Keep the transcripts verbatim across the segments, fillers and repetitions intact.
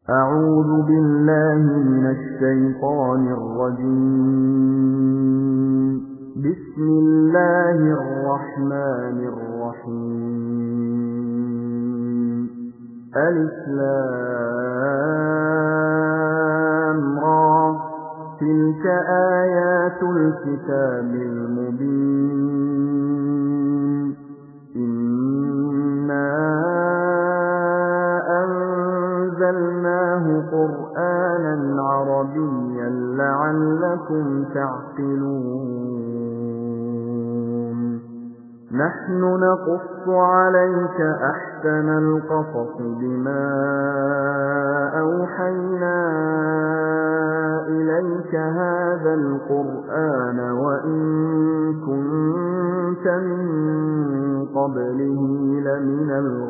أعوذ بالله من الشيطان الرجيم. بسم الله الرحمن الرحيم. ألف لام را تلك آيات الكتاب المبين. إنا أنزلناه قرآنا عربيا لعلكم تعقلون. نحن نقص عليك أحسن القصص بما أوحينا إليك هذا القرآن وإن كنت من قبله لمن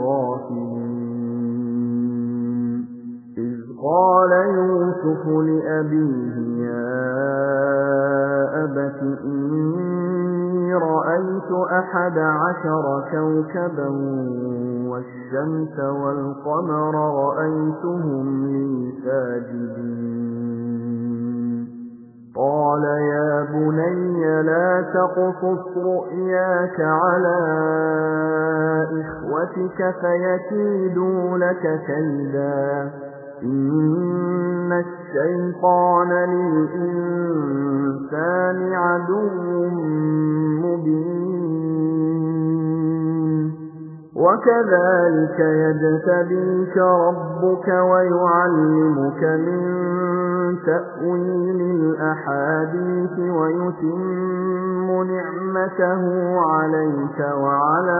الغافلين. إذ قال يوسف لأبيه يا أبت إني رأيت أحد عشر كوكبا والشمس والقمر رأيتهم لي ساجدين. قال يا بني لا تقصص رؤياك على إخوتك فيكيدوا لك كيدا. إن الشيطان للإنسان عدو مبين. وكذلك يجتبيك ربك ويعلمك من تأويل الأحاديث ويتم نعمته عليك وعلى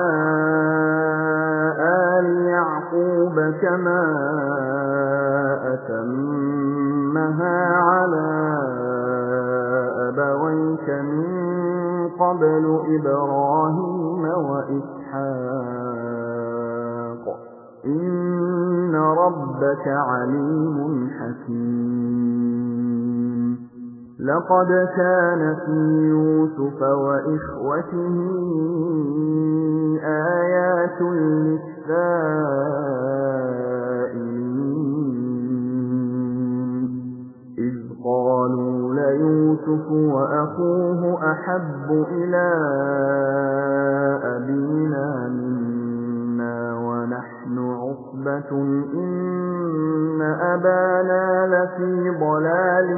آل يعقوب كما أتمها على أبويك من قبل إبراهيم وإسحاق إن ربك عليم حكيم. لقد كان في يوسف وإخوته آيات للسائلين. إذ قالوا ليوسف وأخوه أحب إلى أبينا منا ونحن عصبة إن أبانا لفي ضلال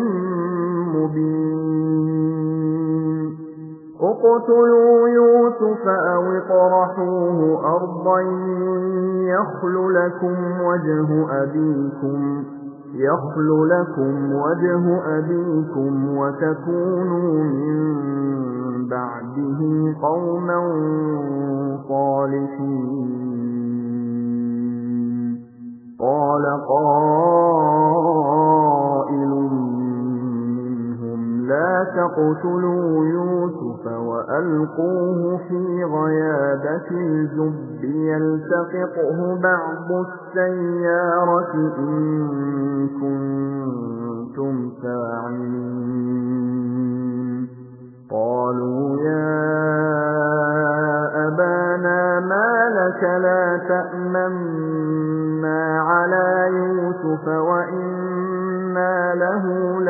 مبين. اقتلوا يوسف أو اطرحوه أرضا يخل لكم وجه أبيكم يخل لكم وجه أبيكم وتكونوا من بعده قوما صالحين. قال قائل منهم لا تقتلوا يوسف وألقوه في غيابة الجب يلتقطه بعض السيارة إن كنتم فاعلين. قالوا يا أبانا ما لك لا تأمنا على يوسف وإنا له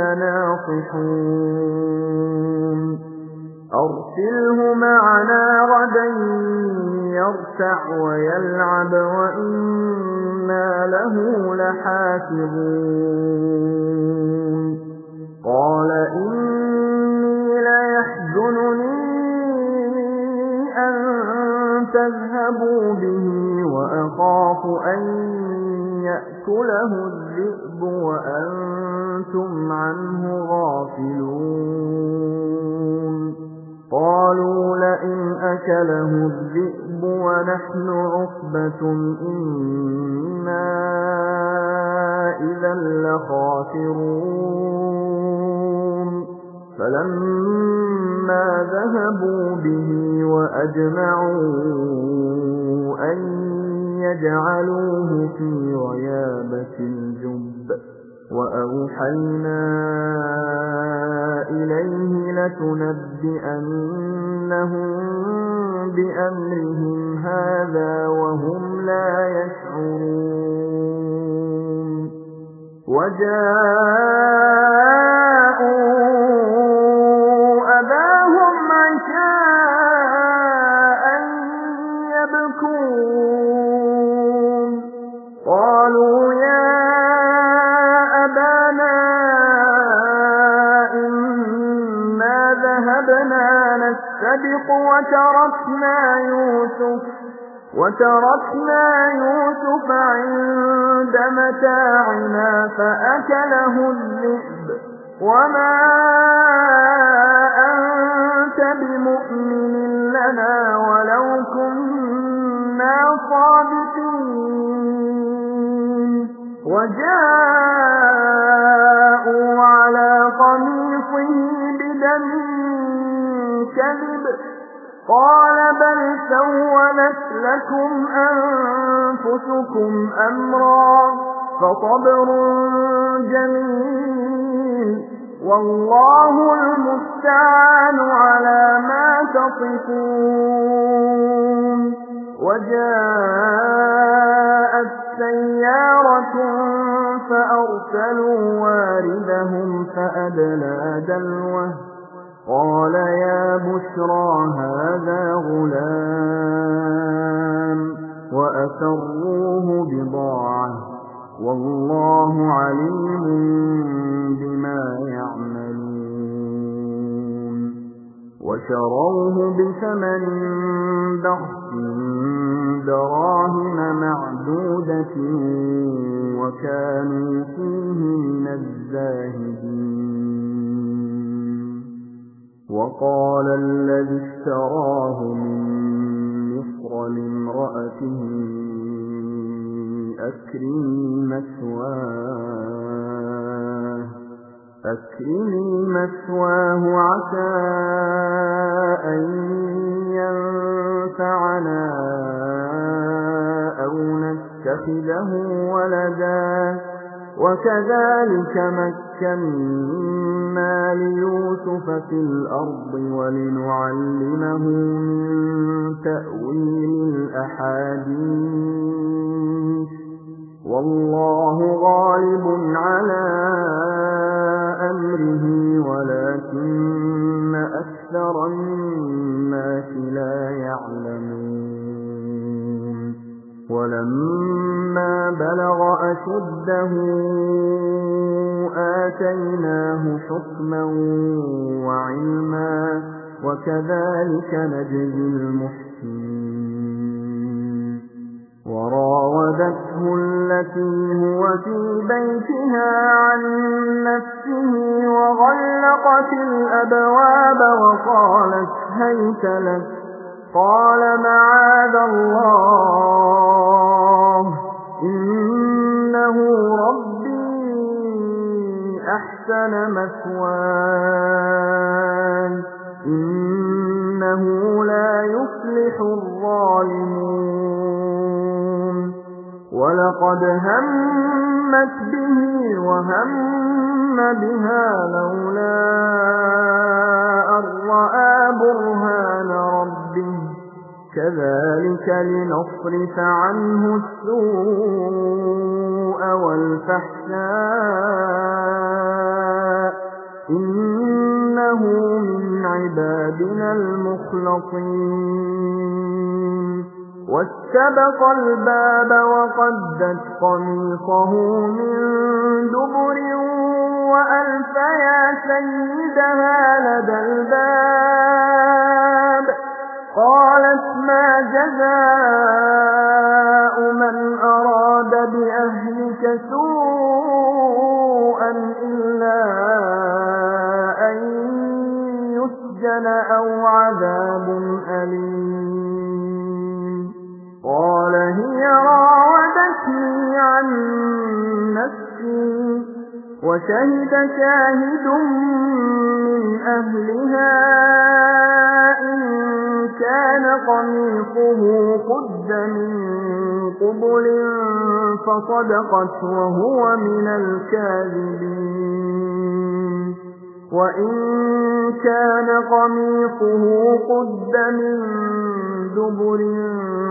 لناصحون. أرسله معنا غدا يرتع ويلعب وإنا له لحافظون. قال إني ليحزنني أن تذهبوا به وأخاف أن يأكله الذئب وأنتم عنه غافلون. قالوا لئن أكله الذئب ونحن عصبة إنا إذا لخاسرون. فلما ذهبوا به وأجمعوا أن يجعلوه في غيابة الجب وأوحينا إليه لتنبئنهم بأمرهم هذا وهم لا يشعرون وجاءوا أباهم عشاء يبكون قالوا يا أبانا إنا ذهبنا نستبق وتركنا يوسف وتركنا يوسف عند متاعنا فأكله الذئب وما أنت بمؤمن لنا ولو كنا صادقين وجاءوا على قميصه بدم كذب قال بل سولت لكم أنفسكم أمرا فصبر جميل والله المستعان على ما تصفون وجاءت سيارة فأرسلوا واردهم فأدلى دلوه قال يا بشرى هذا غلام وأسروه بضاعة والله عليم بما يعملون وشروه بثمن بخس دراهم معدودة وكانوا فيه من الزاهدين وقال الذي اشتراه من مصر لامرأته أكرمي مثواه أكرمي مثواه عسى أن ينفعنا أو نتخذه ولدا وكذلك مكنا ليوسف في الأرض ولنعلمه من تأويل الأحاديث والله غالب على أمره ولكن أكثر الناس لا يعلمون ولما بلغ أشده آتيناه حكما وعلما وكذلك نجزي المحسنين وراودته التي هو في بيتها عن نفسه وغلقت الأبواب وقالت هيت لك قال معاذ الله إنه ربي أحسن مثواي إنه لا يفلح الظالمون ولقد همت به وهم بها لولا أن رأى برهان ربه كذلك لنصرف عنه السوء والفحشاء إنه من عبادنا المخلصين واستبق الباب وقدت قميصه من دبر وألف يا سيدها لدى الباب قالت ما جزاء من أراد بأهلك سوءا إلا أن يسجن أو عذاب أليم قال هي راودتني عن نفسي وشهد شاهد من أهلها إن كان قميصه قد من قبل فصدقت وهو من الكاذبين وإن كان قميصه قد من دبر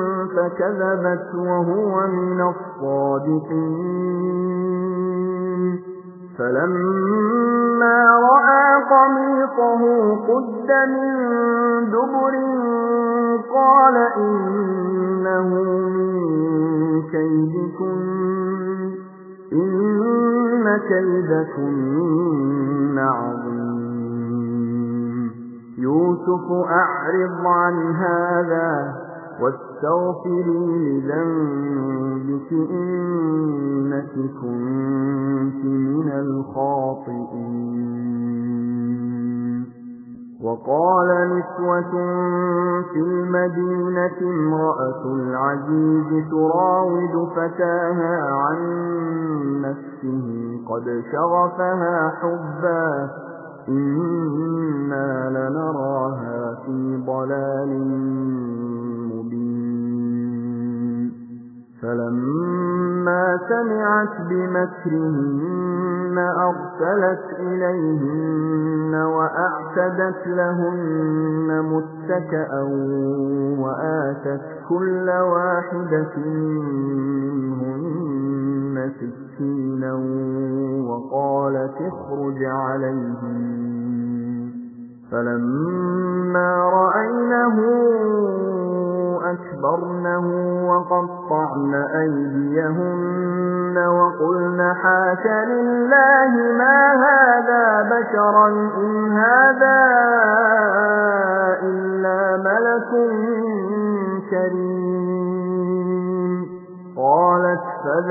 فكذبت وهو من الصادقين فلما رأى قميصه قد من دبر قال إنه من كيدكن إن كيدكن عظيم يوسف أعرض عن هذا واستغفري لذنبك إنك كنت من الخاطئين وقال نسوة في المدينة امرأة العزيز تراود فتاها عن نفسه قد شغفها حبا إنا لنراها في ضلال مبين فلما سمعت بمكرهن أرسلت إليهن وأعتدت لهن متكئا وآتت كل واحدة منهن سكينا وقالت اخرج عليهم فلما رأينه أكبرنه وقطعن أيديهن وقلن حاش لله ما هذا بشرا إن هذا إلا ملك كريم قالت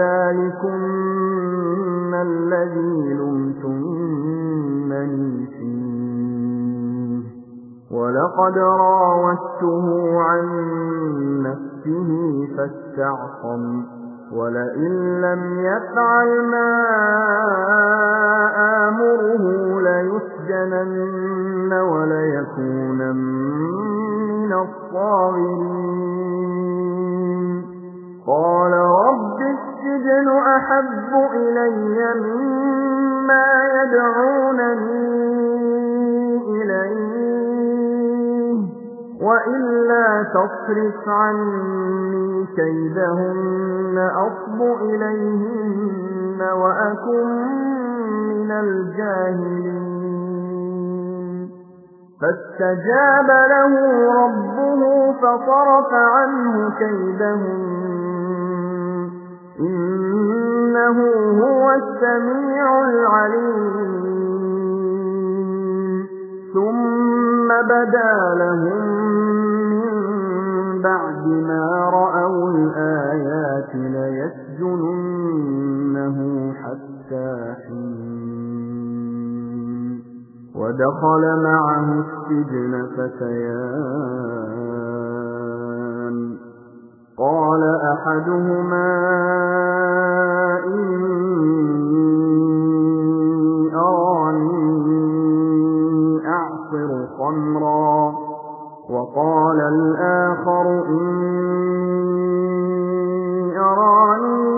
فذلكن الذي لمتنني فيه ولقد راودته عن نفسه فاستعصم ولئن لم يفعل ما آمره ليسجنن وليكونن من الصاغرين قال رب السجن أحب إلي مما يدعونني إليه وإلا تصرف عني كيدهن أصب إليهن وأكن من الجاهلين فاستجاب له ربه فصرف عنه كيدهن إنه هو السميع العليم ثم بدا لهم من بعد ما رأوا الآيات ليسجننه حتى حين ودخل معه السجن فتيان قال أحدهما إني أراني أعصر خمرا وقال الآخر إني أراني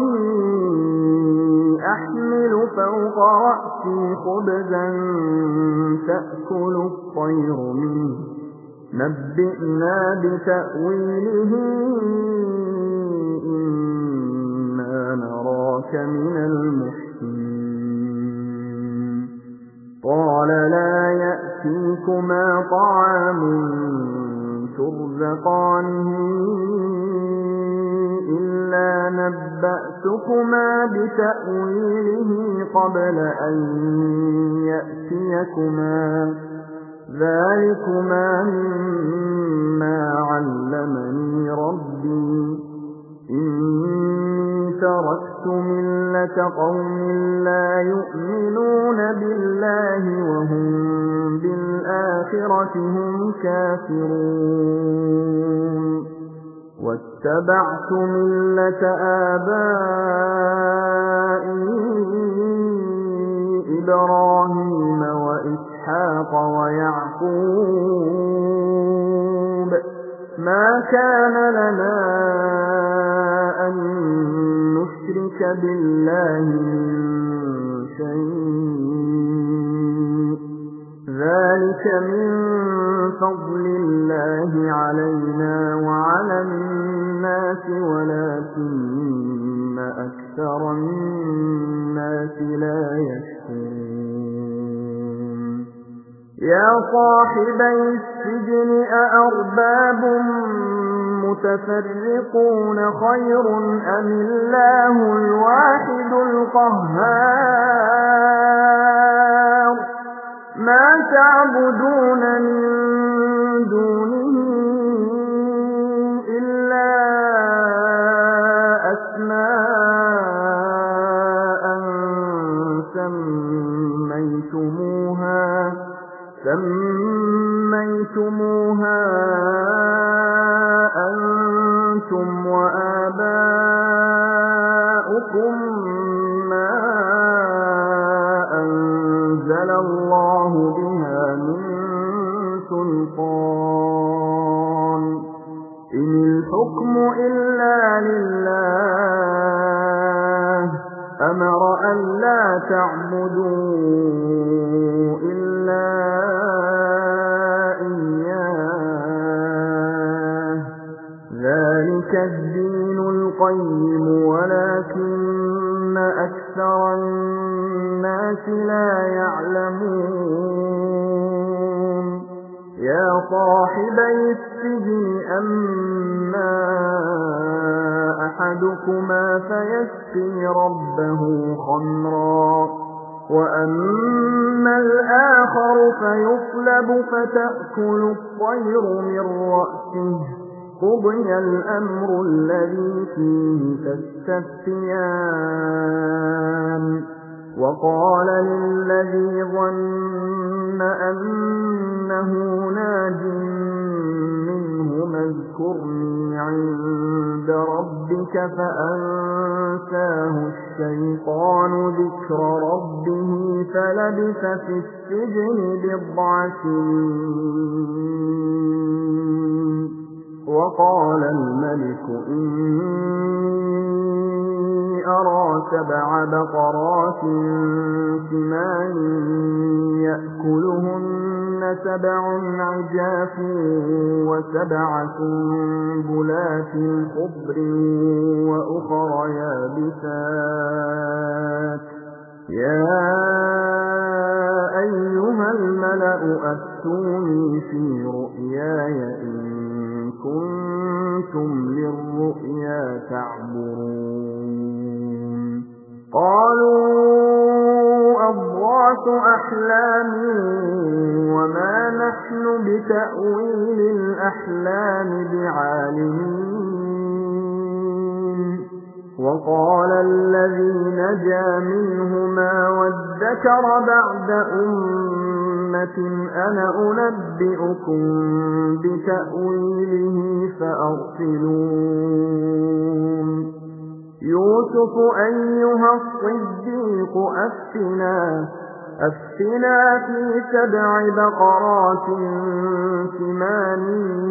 أحمل فوق رأسي خبزا تأكل الطير منه نبئنا بتأويله إنا نراك من المحسنين قال لا يأتيكما طعام ترزقانه إلا نبأتكما بتأويله قبل أن يأتيكما ذلكما مما علمني ربي إني تركت ملة قوم لا يؤمنون بالله وهم بالآخرة هم كافرون واتبعت ملة آبائي إبراهيم وإسحاق ويعقوب ما كان لنا أن نشرك بالله من شيء ذلك من فضل الله علينا وعلى الناس ولكن أكثر الناس لا يشكرون يا صاحبي السجن أأرباب متفرقون خير أم الله الواحد القهار ما تعبدون من دونه إلا أسماء سميتموها سميتموها أنتم وآباؤكم ما أنزل الله بها من سلطان إن الحكم إلا لله أمر أن لا تعبدوا إلا إياه ذلك الدين القيم ولكن أكثر الناس لا يعلمون يا صاحبي السجن أما أحدكما فيسقي ربه خمرا وأما الآخر فيصلب فتأكل الطير من رأسه قضي الأمر الذي فيه تستفتيان وقال للذي ظن أنه ناج منه اذكرني عند ربك فأنساه الشيطان ذكر ربه فلبث في السجن بضع سنين وقال الملك إني أرى سبع بقرات سمان يأكلهن سبع عجاف وسبع سنبلات خضر وأخر يابسات يا أيها الملأ أفتوني في رؤياي إن كنتم للرؤيا تعبرون قالوا أضغاث أحلام وما نحن بتأويل الأحلام بعالمين وقال الذي نجا منهما وادكر بعد أمة أنا أنبئكم بتأويله فأرسلون يوسف أيها الصديق أفتنا أفتنا في سبع بقرات سمان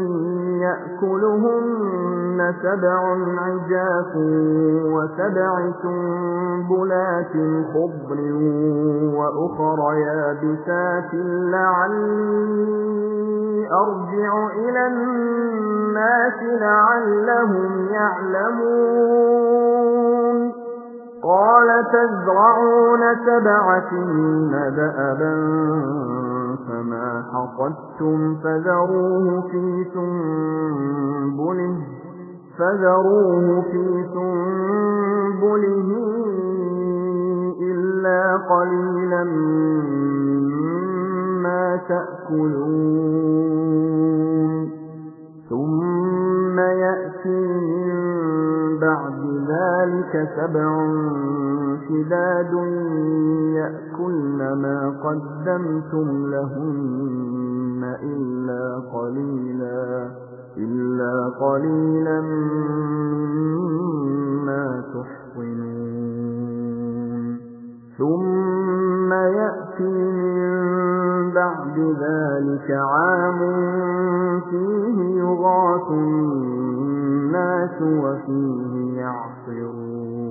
يأكلهن سبع عجاف وسبع سنبلات خضر وأخر يابسات لعلي أرجع إلى الناس لعلهم يعلمون قال تزرعون سبع سنين دأبا فما حصدتم فذروه في سنبله فذروه في سنبله إلا قليلا مما تأكلون ثم يأتي من بعد ذلك سبع شداد يأكلن ما قدمتم لهن إلا قليلا إلا قليلا مما تحصنون ثم يأتي من بعد ذلك عام فيه يغاث الناس وفيه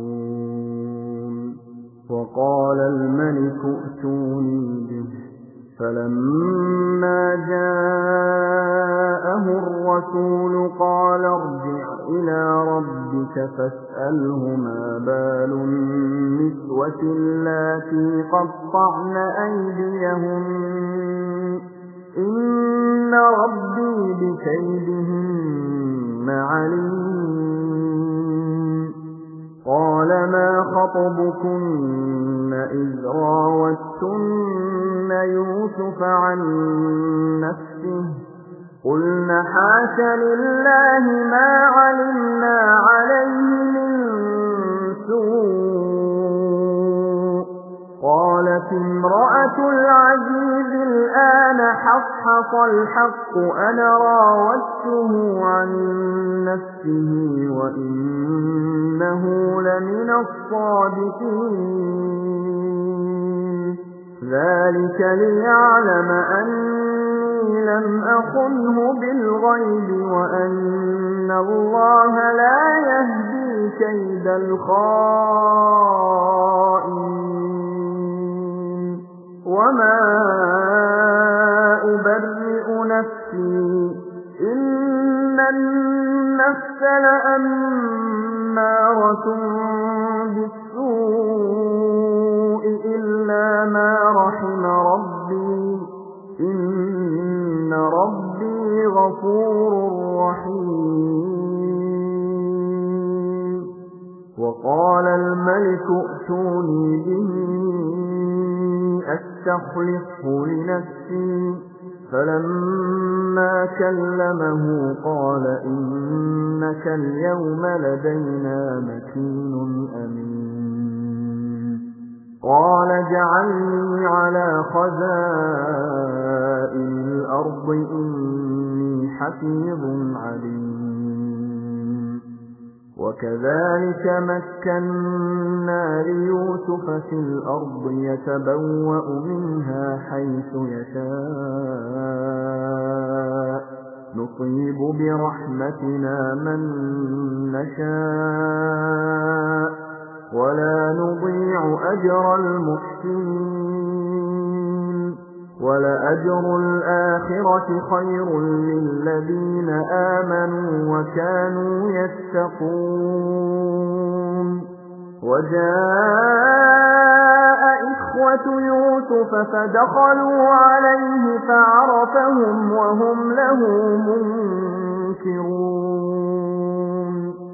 يعصرون وقال الملك ائتوني به فلما جاءه الرسول قال ارجع إلى ربك فاسأله ما بال النسوة اللاتي قطعن أيديهن إن ربي بكيدهن عليم قال ما خطبكن إذ راوتن يوسف عن نفسه قلن حاش لله ما علمنا عليه من سوء قالت امرأة العزيز الآن حصحص الحق أنا راودته عن نفسه وإنه لمن الصادقين ذلك ليعلم أني لم أخنه بالغيب وأن الله لا يهدي كيد الخائنين وما أبرئ نفسي إن النفس لأمارة بالسوء إلا ما رحم ربي إن ربي غفور رحيم وقال الملك ائتوني به أستخلصه لنفسي فلما كلمه قال إنك اليوم لدينا مكين أمين قال اجعلني على خزائن الأرض إني حفيظ عليم وكذلك مكنا ليوسف في الأرض يتبوأ منها حيث يشاء نصيب برحمتنا من نشاء ولا نضيع أجر المحسنين ولأجر الآخرة خير للذين آمنوا وكانوا يتقون وجاء إخوة يوسف فدخلوا عليه فعرفهم وهم له منكرون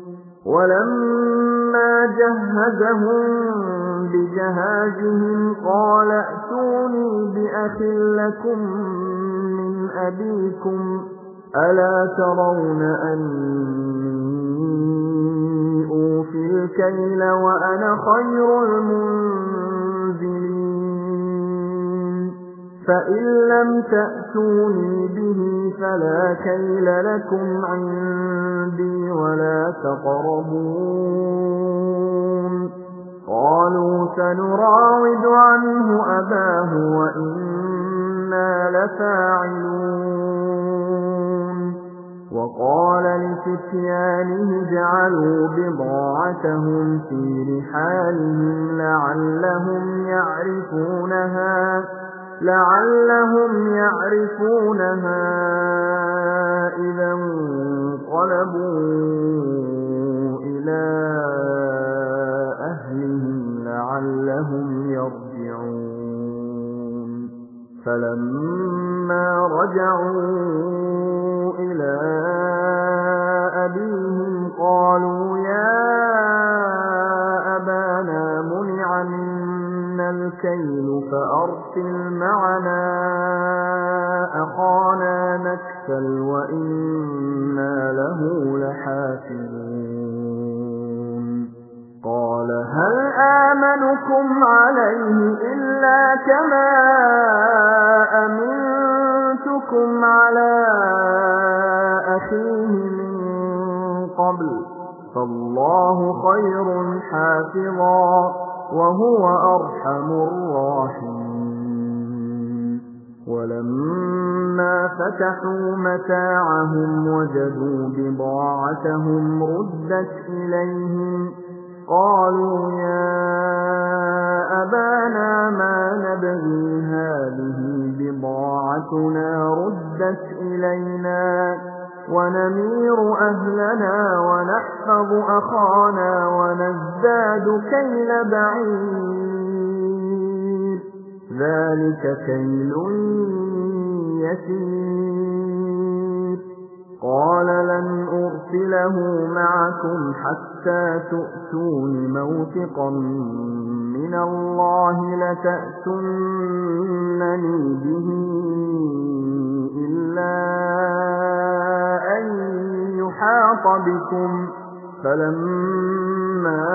ولما جهزهم بجهازهم قال ائتوني بأخ لكم من أبيكم ألا ترون أني أوفي الكيل وأنا خير المنزلين فإن لم تأتوني به فلا كيل لكم عندي ولا تقربون قالوا سنراود عنه أباه وإنا لفاعلون وقال لفتيانه اجعلوا بضاعتهم في رحالهم لعلهم يعرفونها لعلهم يعرفونها إذا انقلبوا إلى أهلهم لعلهم يرجعون فلما رجعوا إلى أبيهم قالوا يا أبانا منع منا الكيل فأرسل معنا أخانا نكسل وإنا له لحافظون قال هل آمنكم عليه إلا كما أمنتكم على أخيه من قبل فالله خير حافظا وهو أرحم الراحمين ولما فتحوا متاعهم وجدوا بضاعتهم ردت إليهم قالوا يا أبانا ما نبغي هذه بضاعتنا ردت إلينا ونمير أهلنا ونحفظ أخانا ونزداد كيل بعير ذلك كيل يسير قال لن أرسله معكم حتى تؤتون موثقا من الله لتأتونني به إلا أن يحاط بكم فلما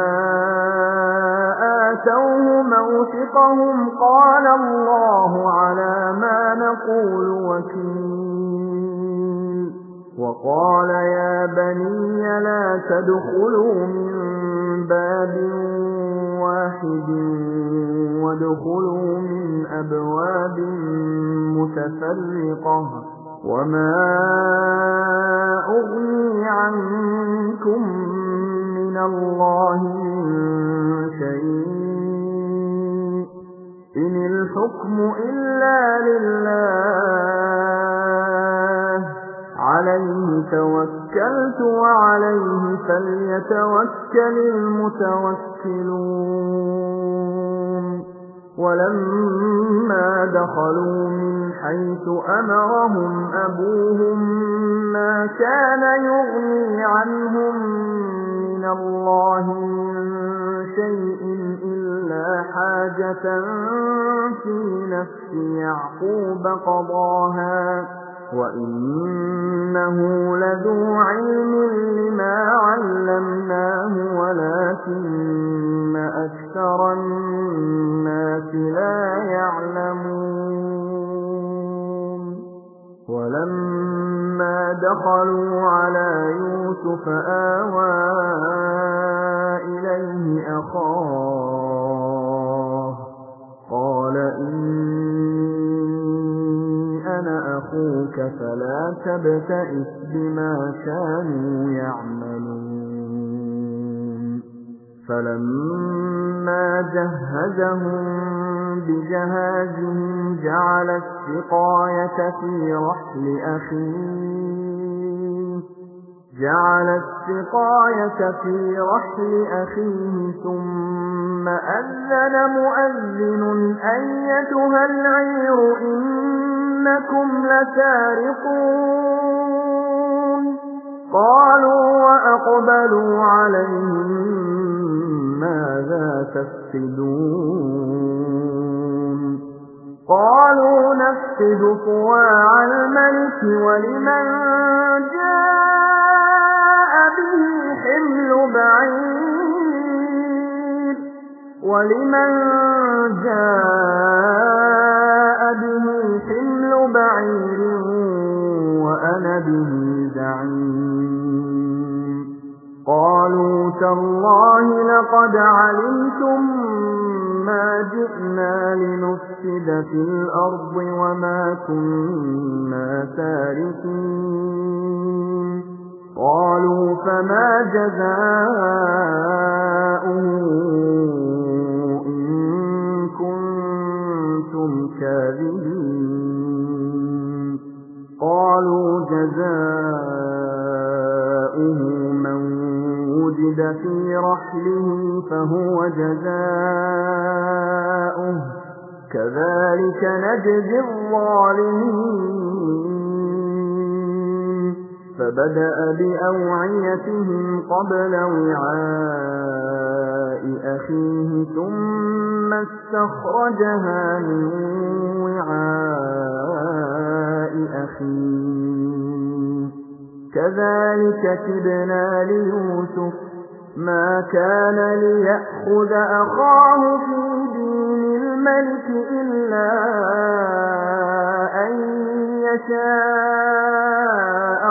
آتوه موثقهم قال الله على ما نقول وكيل وقال يا بني لا تدخلوا من باب واحد وادخلوا من أبواب متفرقة وما أغني عنكم من الله من شيء إن الحكم إلا لله عليه توكلت وعليه فليتوكل المتوكلون ولما دخلوا من حيث أمرهم أبوهم ما كان يغني عنهم من الله من شيء إلا حاجة في نفس يعقوب قضاها وإنه لذو علم لما علمناه ولكن أكثر الناس لا يعلمون ولما دخلوا على يوسف آوى إليه أخاه قال إني أنا أخوك فلا تبتئس بما كانوا يعملون فلما جهزهم بجهازهم جعل السقاية في رحل أخيه جعل السقاية في رحل أخيه ثم أذن مؤذن أيتها العير إنكم لسارقون قالوا وأقبلوا عليهم ماذا تفقدون قالوا نفقد صواع الملك ولمن جاء به حمل بعير ولمن جاء به حمل بعير وأنا به زعيم قالوا تالله لقد علمتم ما جئنا لنفسد في الأرض وما كنا سارقين قالوا فما جزاؤه إن كنتم كاذبين قالوا جزاؤه من وجد في رحله فهو جزاؤه كذلك نجزي الظالمين فبدأ بأوعيتهم قبل وعاء أخيه ثم استخرجها من وعاء أخيه كذلك كدنا ليوسف ما كان ليأخذ أخاه في دين الملك إلا أن يشاء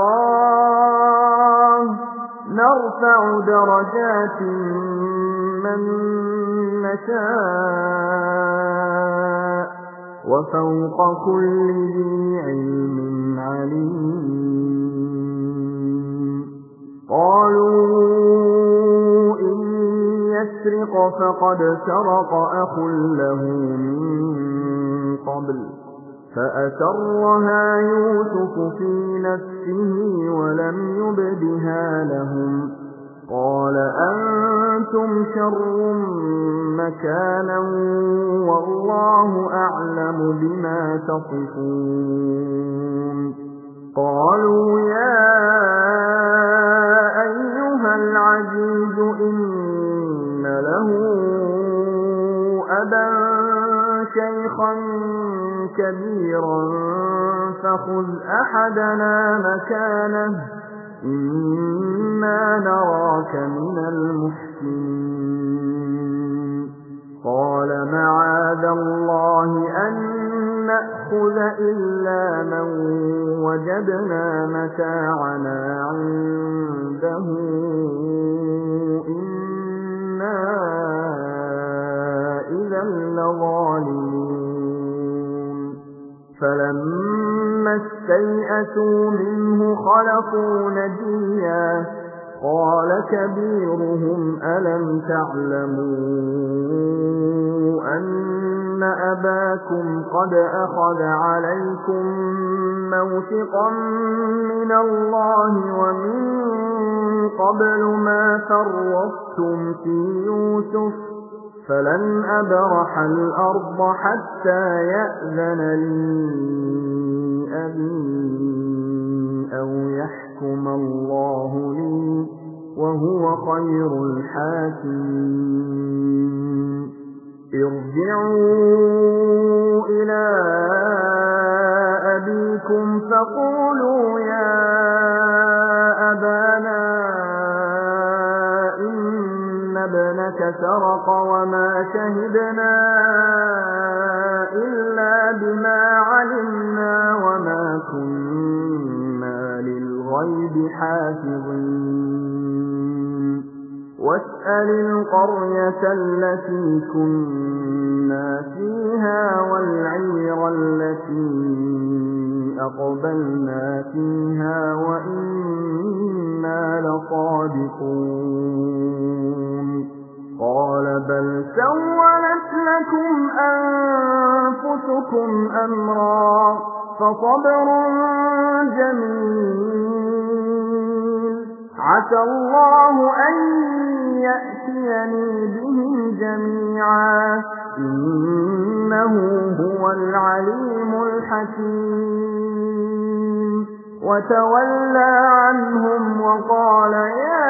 الله نرفع درجات من نشاء وفوق كل ذي علم عليم قالوا إن يسرق فقد سرق أخ له من قبل فأسرها يوسف في نفسه ولم يبدها لهم قال أنتم شر مكانا والله أعلم بما تصفون قالوا يا أيها العزيز إن له أبا شيخا كبيرا فخذ أحدنا مكانه إنا نراك من المحسنين قال معاذ الله أن نأخذ إلا من وجدنا متاعنا عنده إنا إذا لظالمون فلما استيئسوا منه خلقوا نجيا قال كبيرهم ألم تعلموا أن أباكم قد أخذ عليكم موثقا من الله ومن قبل ما فرطتم في يوسف فلن أبرح الأرض حتى يأذن لي أبي أو يحكم الله لي وهو خير الحاكمين ارجعوا إلى أبيكم فقولوا يا أبانا إن ابنك سرق وما شهدنا إلا بما علمنا وما كنا للغيب حافظين واسأل القرية التي كنا فيها والعير التي أقبلنا فيها وإنا لصادقون قال بل سولت لكم أنفسكم أمرا فصبر جميل عسى الله أن يأتيني بهم جميعا إنه هو العليم الحكيم وتولى عنهم وقال يا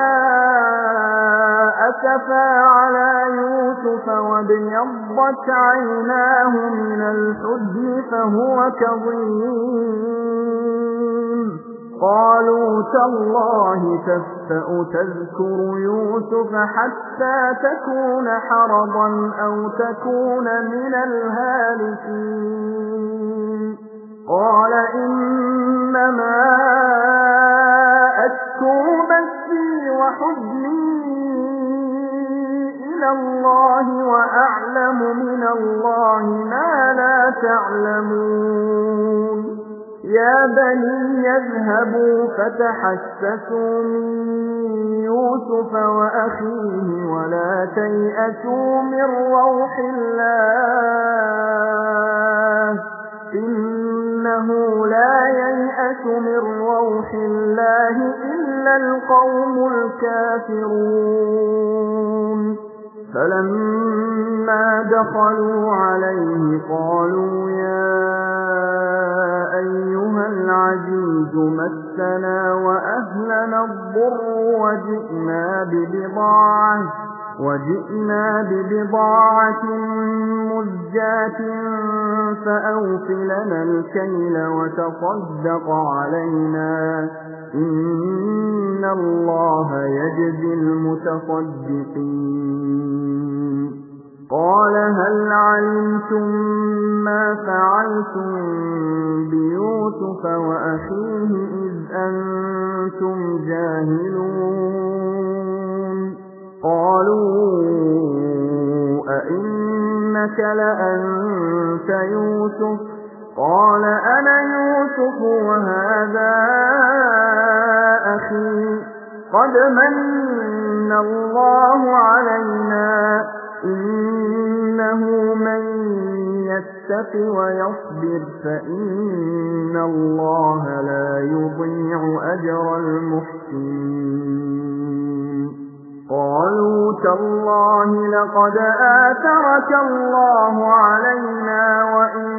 أسفا على يوسف وابيضت عيناه من الحزن فهو كظيم قالوا تالله تفتأ تذكر يوسف حتى تكون حرضا أو تكون من الهالكين قال إنما أشكو بثي وحزني إلى الله وأعلم من الله ما لا تعلمون يا بني يذهبوا فتحسسوا من يوسف وأخيه ولا تيأسوا من روح الله إنه لا ييأس من روح الله إلا القوم الكافرون فلما دخلوا عليه قالوا يا أيها العزيز مسنا وأهلنا الضر وجئنا ببضاعة وجئنا ببضاعة مزجاة فأوفلنا الكيل وتصدق علينا إن الله يجزي المتصدقين قال هل علمتم ما فعلتم بيوسف وأخيه إذ أنتم جاهلون قالوا أئنك لأنت يوسف قال أنا يوسف وهذا أخي قد من من الله علينا إنه من يتق ويصبر فإن الله لا يضيع أجر المحسنين قالوا تالله لقد آثرك الله علينا وإن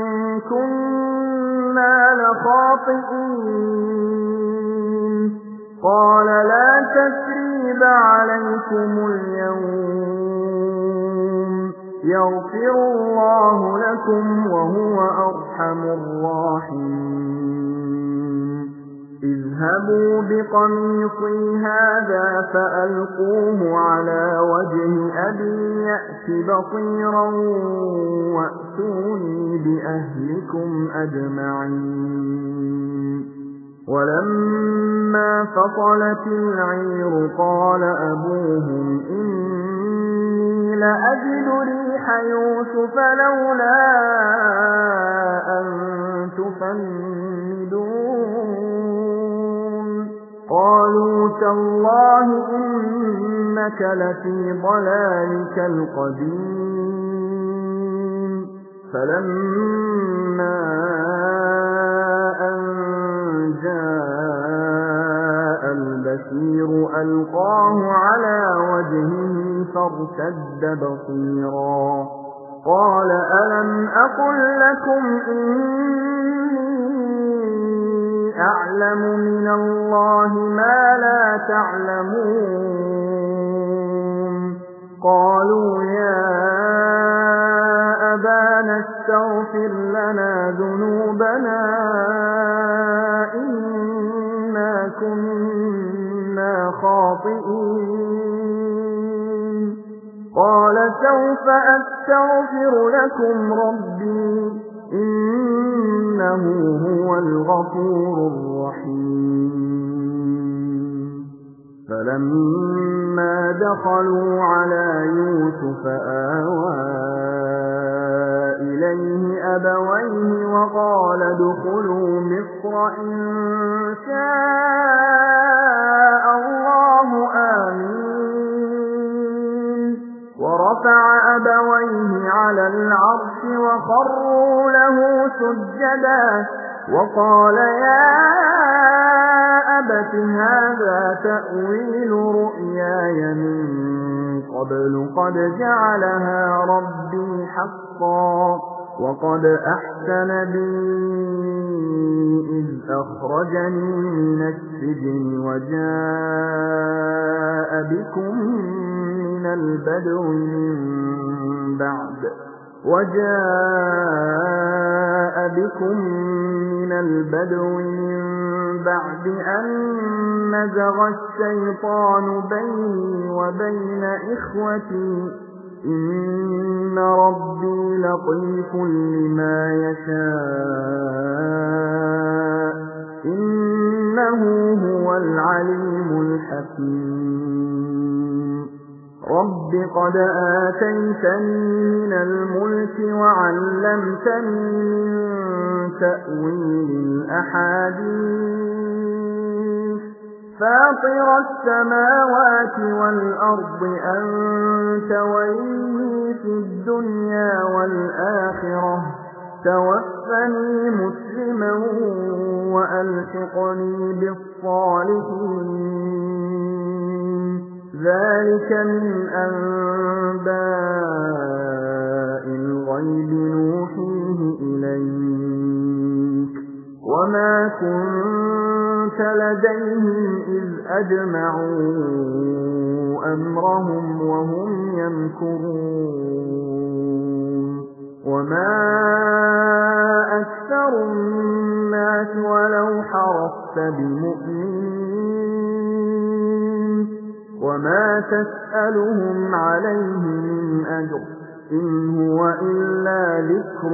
كنا لخاطئين قال لا تثريب عليكم اليوم يغفر الله لكم وهو أرحم الراحمين اذهبوا بقميصي هذا فألقوه على وجه أبي يأت بصيرا وأتوني بأهلكم أجمعين ولما فصلت العير قال أبوهم إني لأجد ريح يوسف لولا أن تفندون قالوا تالله إنك لفي ضلالك القديم فلما أن جاء البشير ألقاه على وجهه فارتد بصيرا قال ألم أقل لكم إني أعلم من الله ما لا تعلمون قالوا يا أبانا استغفر لنا ذنوبنا إنا كنا خاطئين قال سوف أستغفر لكم ربي إنه هو الغفور الرحيم فلما دخلوا على يوسف آوى إليه أبويه وقال ادخلوا مصر إن شاء الله آمين ورفع أبويه على العرش وخروا له سجدا وقال يا أبت هذا تأويل رؤياي من قبل قد جعلها ربي حقا وقد أحسن بي إذ أخرجني من السجن وجاء بكم من البدو من بعد وجاء بكم من البدو من بعد أن نزغ الشيطان بيني وبين إخوتي إن ربي لطيف لما يشاء إنه هو العليم الحكيم رب قد آتيتني من الملك وعلمتني من تأويل الأحاديث فاطر السماوات والأرض أنت ولي في الدنيا والآخرة توفني مسلما وألحقني بالصالحين ذلك من أنباء الغيب نوحيه إليك وما كنت لديهم إذ أجمعوا أمرهم وهم يمكرون وما أكثر الناس ولو حرصت بمؤمنين وما تسألهم عليه من أجر إن هو إلا ذكر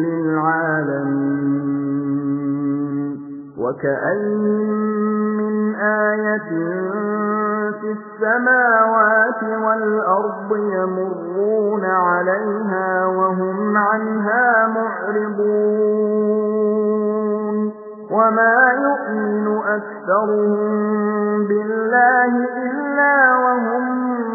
للعالمين وكأين من آية في السماوات والأرض يمرون عليها وهم عنها معرضون وما يؤمن أكثر أكثرهم بالله إلا وهم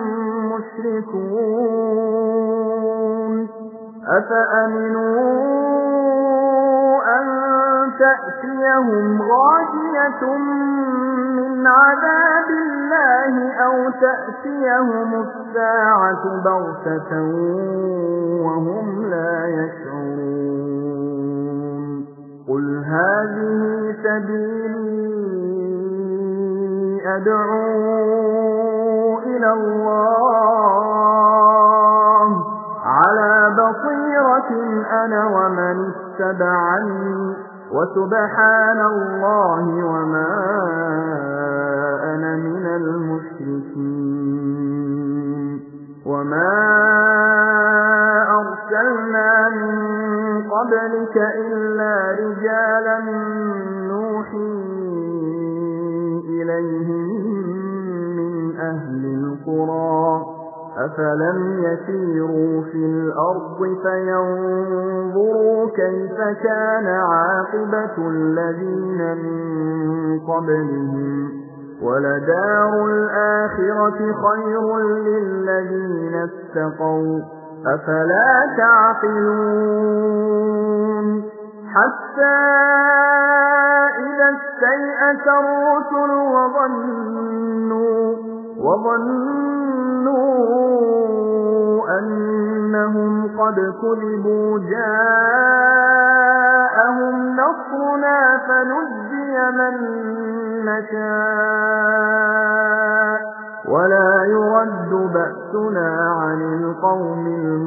مشركون أفأمنوا أن تأتيهم غاشية من عذاب الله أو تأتيهم الساعة بغتة وهم لا يشعرون قل هذه سبيلي أدعو إلى الله على بصيرة أنا ومن اتبعني وسبحان الله وما أنا من المشركين وما أرسلنا من قبلك إلا رجالا نوحي إليهم من أهل القرى أفلم يسيروا في الأرض فينظروا كيف كان عاقبة الذين من قبلهم ولدار الآخرة خير للذين اتقوا أفلا تعقلون حتى إذا استيأس الرسل وظنوا وظنوا أنهم قد كذبوا جاءهم نصرنا فنجي من نشاء ولا يرد بأسنا عن القوم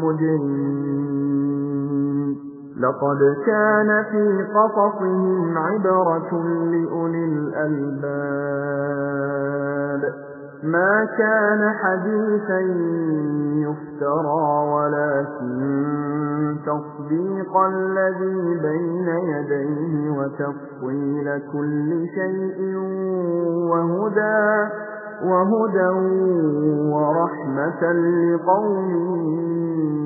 المجرمين لقد كان في قصصهم عبرة لأولي الألباب ما كان حديثا يفترى ولكن تصديق الذي بين يديه وتفصيل كل شيء وهدى وهدى ورحمة لقوم